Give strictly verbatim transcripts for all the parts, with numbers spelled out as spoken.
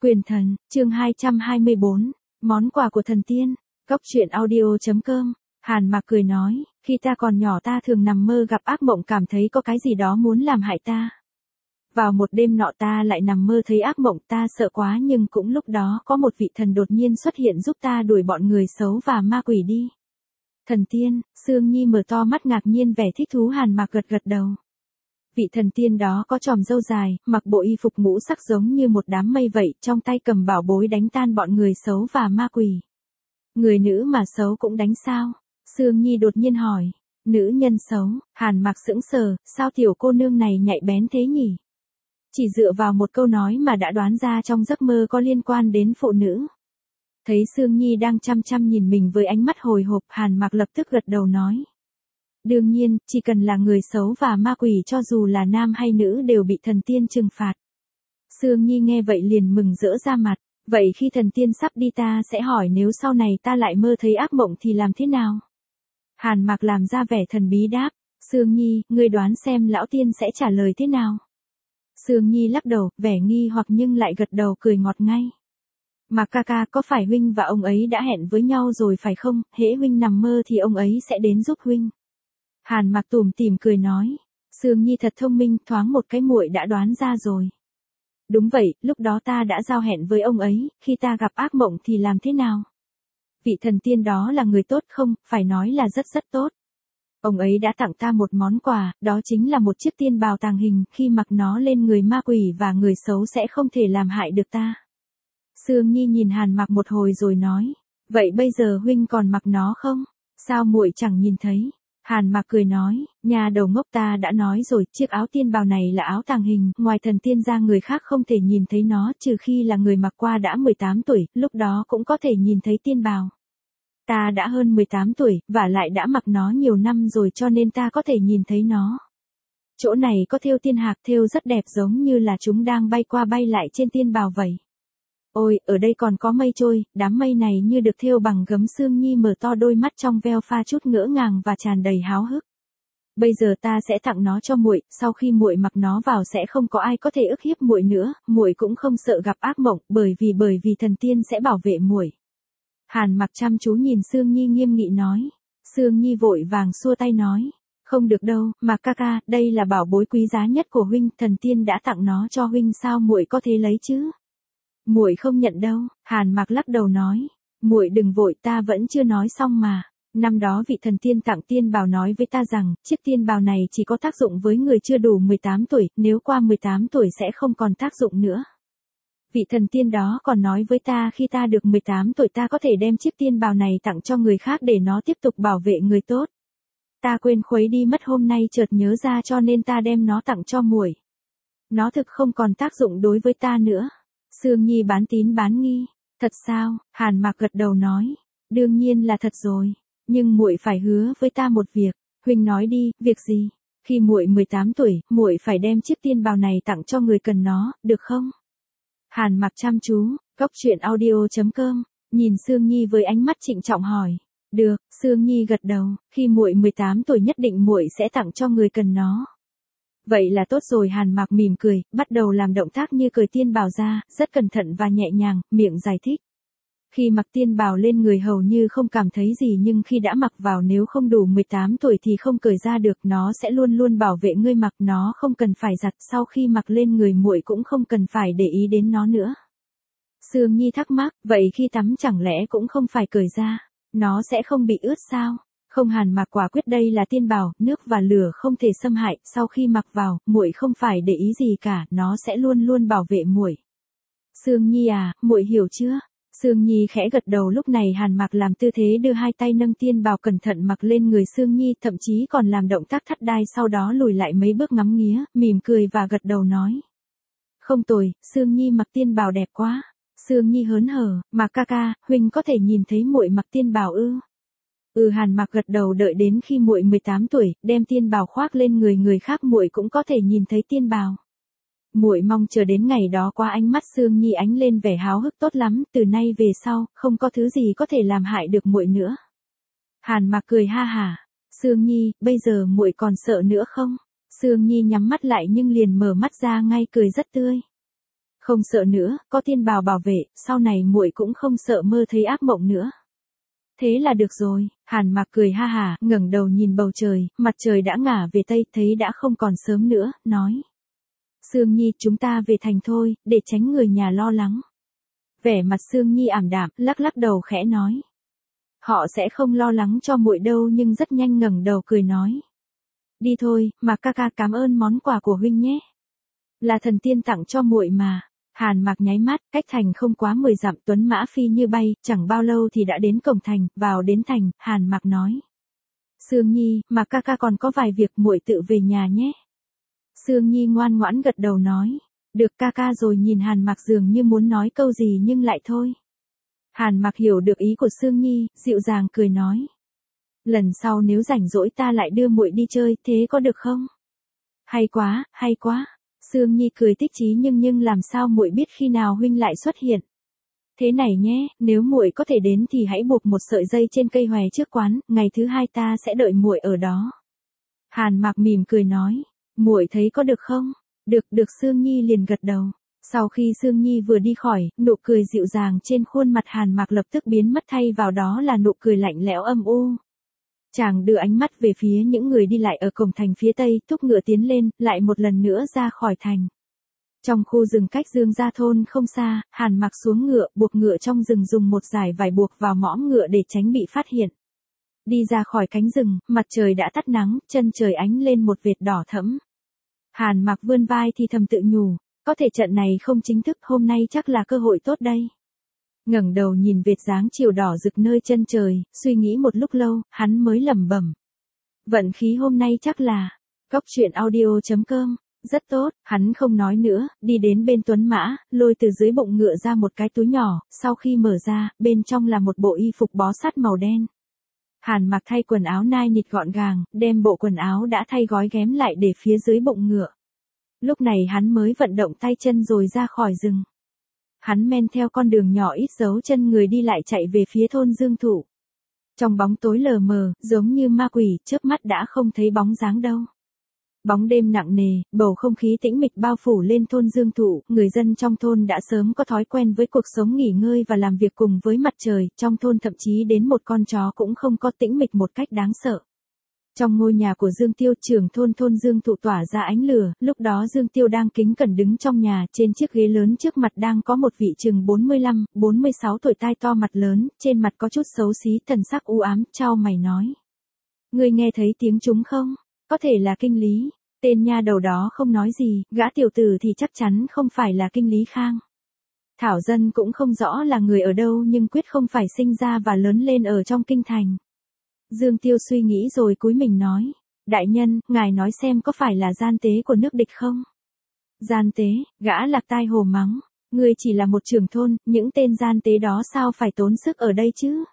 Quyền thần, chương hai trăm hai mươi bốn, món quà của thần tiên. Cốc truyện audio chấm com. Hàn Mạc cười nói, khi ta còn nhỏ ta thường nằm mơ gặp ác mộng, cảm thấy có cái gì đó muốn làm hại ta. Vào một đêm nọ ta lại nằm mơ thấy ác mộng, ta sợ quá, nhưng cũng lúc đó có một vị thần đột nhiên xuất hiện giúp ta đuổi bọn người xấu và ma quỷ đi. Thần tiên. Sương Nhi mở to mắt ngạc nhiên vẻ thích thú. Hàn Mạc gật gật đầu. Vị thần tiên đó có chòm râu dài, mặc bộ y phục ngũ sắc giống như một đám mây vậy, trong tay cầm bảo bối đánh tan bọn người xấu và ma quỷ. Người nữ mà xấu cũng đánh sao? Sương Nhi đột nhiên hỏi. Nữ nhân xấu. Hàn Mạc sững sờ, sao tiểu cô nương này nhạy bén thế nhỉ? Chỉ dựa vào một câu nói mà đã đoán ra trong giấc mơ có liên quan đến phụ nữ. Thấy Sương Nhi đang chăm chăm nhìn mình với ánh mắt hồi hộp, Hàn Mạc lập tức gật đầu nói. Đương nhiên, chỉ cần là người xấu và ma quỷ, cho dù là nam hay nữ đều bị thần tiên trừng phạt. Sương Nhi nghe vậy liền mừng rỡ ra mặt. Vậy khi thần tiên sắp đi ta sẽ hỏi, nếu sau này ta lại mơ thấy ác mộng thì làm thế nào? Hàn Mạc làm ra vẻ thần bí đáp. Sương Nhi, ngươi đoán xem lão tiên sẽ trả lời thế nào? Sương Nhi lắc đầu, vẻ nghi hoặc nhưng lại gật đầu cười ngọt ngay. Mạc ca ca, có phải huynh và ông ấy đã hẹn với nhau rồi phải không? Hễ huynh nằm mơ thì ông ấy sẽ đến giúp huynh. Hàn Mạc tủm tỉm cười nói. Sương Nhi thật thông minh, thoáng một cái muội đã đoán ra rồi. Đúng vậy, lúc đó ta đã giao hẹn với ông ấy, khi ta gặp ác mộng thì làm thế nào? Vị thần tiên đó là người tốt không? Phải nói là rất rất tốt. Ông ấy đã tặng ta một món quà, đó chính là một chiếc tiên bào tàng hình, khi mặc nó lên người ma quỷ và người xấu sẽ không thể làm hại được ta. Sương Nhi nhìn Hàn Mạc một hồi rồi nói. Vậy bây giờ huynh còn mặc nó không? Sao muội chẳng nhìn thấy? Hàn Mạc cười nói, nhà đầu ngốc, ta đã nói rồi, chiếc áo tiên bào này là áo tàng hình, ngoài thần tiên ra người khác không thể nhìn thấy nó, trừ khi là người mặc qua đã mười tám tuổi, lúc đó cũng có thể nhìn thấy tiên bào. Ta đã hơn mười tám tuổi, và lại đã mặc nó nhiều năm rồi, cho nên ta có thể nhìn thấy nó. Chỗ này có thêu tiên hạc, thêu rất đẹp, giống như là chúng đang bay qua bay lại trên tiên bào vậy. Ôi, ở đây còn có mây trôi, đám mây này như được thêu bằng gấm. Sương Nhi mở to đôi mắt trong veo pha chút ngỡ ngàng và tràn đầy háo hức. Bây giờ ta sẽ tặng nó cho muội, sau khi muội mặc nó vào sẽ không có ai có thể ức hiếp muội nữa, muội cũng không sợ gặp ác mộng, bởi vì bởi vì thần tiên sẽ bảo vệ muội. Hàn Mạc chăm chú nhìn Sương Nhi nghiêm nghị nói. Sương Nhi vội vàng xua tay nói. Không được đâu, Mạc ca ca, đây là bảo bối quý giá nhất của huynh, thần tiên đã tặng nó cho huynh, sao muội có thể lấy chứ? Muội không nhận đâu. Hàn Mạc lắc đầu nói. Muội đừng vội, ta vẫn chưa nói xong mà. Năm đó vị thần tiên tặng tiên bào nói với ta rằng, chiếc tiên bào này chỉ có tác dụng với người chưa đủ mười tám tuổi, nếu qua mười tám tuổi sẽ không còn tác dụng nữa. Vị thần tiên đó còn nói với ta khi ta được mười tám tuổi ta có thể đem chiếc tiên bào này tặng cho người khác để nó tiếp tục bảo vệ người tốt. Ta quên khuấy đi mất, hôm nay chợt nhớ ra, cho nên ta đem nó tặng cho muội. Nó thực không còn tác dụng đối với ta nữa. Sương Nhi bán tín bán nghi. Thật sao? Hàn Mạc gật đầu nói. Đương nhiên là thật rồi. Nhưng muội phải hứa với ta một việc. Huynh nói đi, việc gì? Khi muội mười tám tuổi, muội phải đem chiếc tiên bào này tặng cho người cần nó, được không? Hàn Mạc chăm chú. Cốc truyện audio chấm com. Nhìn Sương Nhi với ánh mắt trịnh trọng hỏi. Được. Sương Nhi gật đầu. Khi muội mười tám tuổi nhất định muội sẽ tặng cho người cần nó. Vậy là tốt rồi. Hàn Mạc mỉm cười, bắt đầu làm động tác như cởi tiên bào ra, rất cẩn thận và nhẹ nhàng, miệng giải thích. Khi mặc tiên bào lên người hầu như không cảm thấy gì, nhưng khi đã mặc vào, nếu không đủ mười tám tuổi thì không cởi ra được, nó sẽ luôn luôn bảo vệ ngươi, mặc nó không cần phải giặt, sau khi mặc lên người muội cũng không cần phải để ý đến nó nữa. Sương Nhi thắc mắc, vậy khi tắm chẳng lẽ cũng không phải cởi ra, nó sẽ không bị ướt sao? Không. Hàn Mạc quả quyết, đây là tiên bào, nước và lửa không thể xâm hại, sau khi mặc vào, muội không phải để ý gì cả, nó sẽ luôn luôn bảo vệ muội. Sương Nhi à, muội hiểu chưa? Sương Nhi khẽ gật đầu. Lúc này Hàn Mạc làm tư thế đưa hai tay nâng tiên bào cẩn thận mặc lên người Sương Nhi, thậm chí còn làm động tác thắt đai, sau đó lùi lại mấy bước ngắm nghía, mỉm cười và gật đầu nói. Không tồi, Sương Nhi mặc tiên bào đẹp quá. Sương Nhi hớn hở, Mạc ca ca, huynh có thể nhìn thấy muội mặc tiên bào ư? Ừ. Hàn Mạc gật đầu. Đợi đến khi muội mười tám tuổi, đem tiên bào khoác lên người người khác, muội cũng có thể nhìn thấy tiên bào. Muội mong chờ đến ngày đó quá. Ánh mắt Sương Nhi ánh lên vẻ háo hức. Tốt lắm, từ nay về sau, không có thứ gì có thể làm hại được muội nữa. Hàn Mạc cười ha hả. Sương Nhi, bây giờ muội còn sợ nữa không? Sương Nhi nhắm mắt lại nhưng liền mở mắt ra ngay, cười rất tươi. Không sợ nữa, có tiên bào bảo vệ, sau này muội cũng không sợ mơ thấy ác mộng nữa. Thế là được rồi, Hàn Mạc cười ha hả, ngẩng đầu nhìn bầu trời, mặt trời đã ngả về tây, thấy đã không còn sớm nữa, nói. Sương Nhi, chúng ta về thành thôi, để tránh người nhà lo lắng. Vẻ mặt Sương Nhi ảm đạm, lắc lắc đầu khẽ nói. Họ sẽ không lo lắng cho muội đâu, nhưng rất nhanh ngẩng đầu cười nói. Đi thôi, Mạc ca ca, cảm ơn món quà của huynh nhé. Là thần tiên tặng cho muội mà. Hàn Mạc nháy mắt, cách thành không quá mười dặm, tuấn mã phi như bay, chẳng bao lâu thì đã đến cổng thành, vào đến thành, Hàn Mạc nói. Sương Nhi, Mạc ca ca còn có vài việc, muội tự về nhà nhé. Sương Nhi ngoan ngoãn gật đầu nói. Được ca ca, rồi nhìn Hàn Mạc dường như muốn nói câu gì nhưng lại thôi. Hàn Mạc hiểu được ý của Sương Nhi, dịu dàng cười nói. Lần sau nếu rảnh rỗi ta lại đưa muội đi chơi, thế có được không? Hay quá, hay quá. Sương Nhi cười tích chí, nhưng nhưng làm sao muội biết khi nào huynh lại xuất hiện? Thế này nhé, nếu muội có thể đến thì hãy buộc một sợi dây trên cây hòe trước quán, ngày thứ hai ta sẽ đợi muội ở đó. Hàn Mạc mỉm cười nói, muội thấy có được không? Được, được, Sương Nhi liền gật đầu. Sau khi Sương Nhi vừa đi khỏi, nụ cười dịu dàng trên khuôn mặt Hàn Mạc lập tức biến mất, thay vào đó là nụ cười lạnh lẽo âm u. Chàng đưa ánh mắt về phía những người đi lại ở cổng thành phía tây, thúc ngựa tiến lên, lại một lần nữa ra khỏi thành. Trong khu rừng cách Dương Gia thôn không xa, Hàn Mạc xuống ngựa, buộc ngựa trong rừng, dùng một dải vải buộc vào mõm ngựa để tránh bị phát hiện. Đi ra khỏi cánh rừng, mặt trời đã tắt nắng, chân trời ánh lên một vệt đỏ thẫm. Hàn Mạc vươn vai thì thầm tự nhủ, có thể trận này không chính thức, hôm nay chắc là cơ hội tốt đây. Ngẩng đầu nhìn vệt dáng chiều đỏ rực nơi chân trời, suy nghĩ một lúc lâu, hắn mới lẩm bẩm. Vận khí hôm nay chắc là, Cóc truyện audio chấm com, rất tốt, hắn không nói nữa, đi đến bên tuấn mã, lôi từ dưới bụng ngựa ra một cái túi nhỏ, sau khi mở ra, bên trong là một bộ y phục bó sát màu đen. Hàn Mạc thay quần áo nai nịt gọn gàng, đem bộ quần áo đã thay gói ghém lại để phía dưới bụng ngựa. Lúc này hắn mới vận động tay chân rồi ra khỏi rừng. Hắn men theo con đường nhỏ ít dấu chân người đi lại chạy về phía thôn Dương Thụ. Trong bóng tối lờ mờ, giống như ma quỷ, chớp mắt đã không thấy bóng dáng đâu. Bóng đêm nặng nề, bầu không khí tĩnh mịch bao phủ lên thôn Dương Thụ, người dân trong thôn đã sớm có thói quen với cuộc sống nghỉ ngơi và làm việc cùng với mặt trời, trong thôn thậm chí đến một con chó cũng không có tĩnh mịch một cách đáng sợ. Trong ngôi nhà của Dương Tiêu, trưởng thôn thôn Dương Thụ tỏa ra ánh lửa, lúc đó Dương Tiêu đang kính cẩn đứng trong nhà, trên chiếc ghế lớn trước mặt đang có một vị chừng bốn mươi lăm, bốn mươi sáu tuổi, tai to mặt lớn, trên mặt có chút xấu xí, thần sắc u ám, chau mày nói. Ngươi nghe thấy tiếng chúng không? Có thể là Kinh Lý. Tên nha đầu đó không nói gì, gã tiểu tử thì chắc chắn không phải là Kinh Lý Khang. Thảo dân cũng không rõ là người ở đâu, nhưng quyết không phải sinh ra và lớn lên ở trong kinh thành. Dương Tiêu suy nghĩ rồi cúi mình nói, đại nhân, ngài nói xem có phải là gian tế của nước địch không? Gian tế, gã Lạc Tai hồ mắng, ngươi chỉ là một trưởng thôn, những tên gian tế đó sao phải tốn sức ở đây chứ?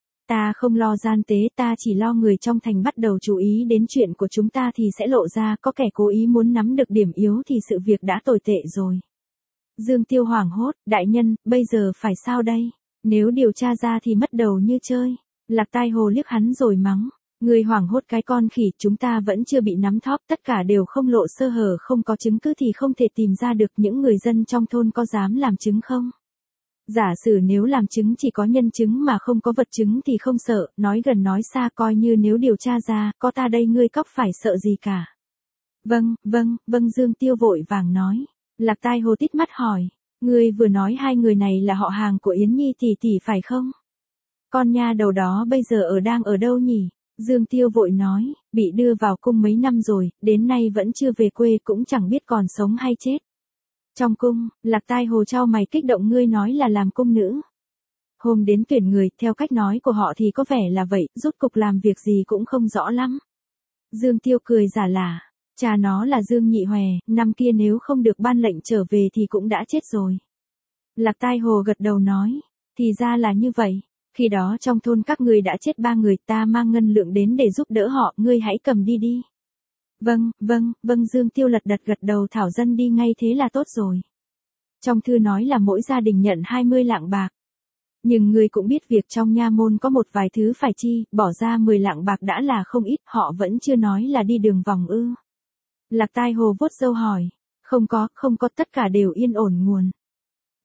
Ta không lo gian tế, ta chỉ lo người trong thành bắt đầu chú ý đến chuyện của chúng ta thì sẽ lộ ra, có kẻ cố ý muốn nắm được điểm yếu thì sự việc đã tồi tệ rồi. Dương Tiêu hoảng hốt, đại nhân, bây giờ phải sao đây? Nếu điều tra ra thì mất đầu như chơi. Lạc Tai hồ liếc hắn rồi mắng, người hoảng hốt cái con khỉ, chúng ta vẫn chưa bị nắm thóp, tất cả đều không lộ sơ hở, không có chứng cứ thì không thể tìm ra được. Những người dân trong thôn có dám làm chứng không? Giả sử nếu làm chứng chỉ có nhân chứng mà không có vật chứng thì không sợ, nói gần nói xa, coi như nếu điều tra ra, có ta đây ngươi cóc phải sợ gì cả. Vâng, vâng, vâng, Dương Tiêu vội vàng nói. Lạc Tai hồ tít mắt hỏi, ngươi vừa nói hai người này là họ hàng của Yến Nhi tỷ tỷ phải không? Con nha đầu đó bây giờ ở đang ở đâu nhỉ? Dương Tiêu vội nói, bị đưa vào cung mấy năm rồi, đến nay vẫn chưa về quê, cũng chẳng biết còn sống hay chết. Trong cung, Lạc Tai hồ chau mày kích động, ngươi nói là làm cung nữ. Hôm đến tuyển người, theo cách nói của họ thì có vẻ là vậy, rốt cục làm việc gì cũng không rõ lắm. Dương Tiêu cười giả lả, cha nó là Dương Nhị Hòe, năm kia nếu không được ban lệnh trở về thì cũng đã chết rồi. Lạc Tai hồ gật đầu nói, thì ra là như vậy. Khi đó trong thôn các ngươi đã chết ba người, ta mang ngân lượng đến để giúp đỡ họ, ngươi hãy cầm đi đi. Vâng, vâng, vâng, Dương Tiêu lật đật gật đầu, thảo dân đi ngay, thế là tốt rồi. Trong thư nói là mỗi gia đình nhận hai mươi lạng bạc. Nhưng ngươi cũng biết việc trong nha môn có một vài thứ phải chi, bỏ ra mười lạng bạc đã là không ít, họ vẫn chưa nói là đi đường vòng ư. Lạc Tai hồ vuốt râu hỏi, không có, không có, tất cả đều yên ổn nguồn.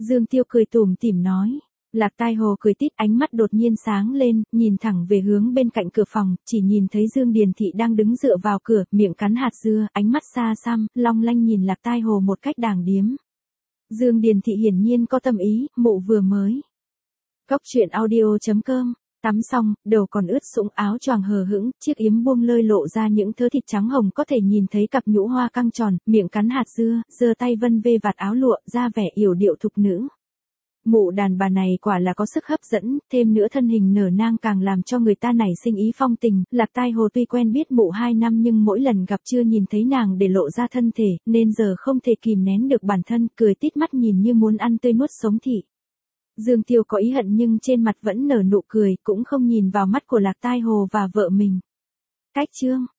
Dương Tiêu cười tủm tỉm nói. Lạc Tai Hồ cười tít, ánh mắt đột nhiên sáng lên, nhìn thẳng về hướng bên cạnh cửa phòng, chỉ nhìn thấy Dương Điền Thị đang đứng dựa vào cửa, miệng cắn hạt dưa, ánh mắt xa xăm, long lanh nhìn Lạc Tai Hồ một cách đàng điếm. Dương Điền Thị hiển nhiên có tâm ý, mụ vừa mới. Cốc truyện audio chấm com. Tắm xong, đầu còn ướt sũng, áo choàng hờ hững, chiếc yếm buông lơi lộ ra những thớ thịt trắng hồng, có thể nhìn thấy cặp nhũ hoa căng tròn, miệng cắn hạt dưa, giơ tay vân vê vạt áo lụa, ra vẻ yểu điệu thục nữ. Mụ đàn bà này quả là có sức hấp dẫn, thêm nữa thân hình nở nang càng làm cho người ta nảy sinh ý phong tình. Lạc Tai Hồ tuy quen biết mụ hai năm nhưng mỗi lần gặp chưa nhìn thấy nàng để lộ ra thân thể, nên giờ không thể kìm nén được bản thân, cười tít mắt nhìn như muốn ăn tươi nuốt sống thị. Dương Tiêu có ý hận nhưng trên mặt vẫn nở nụ cười, cũng không nhìn vào mắt của Lạc Tai Hồ và vợ mình. Cách chương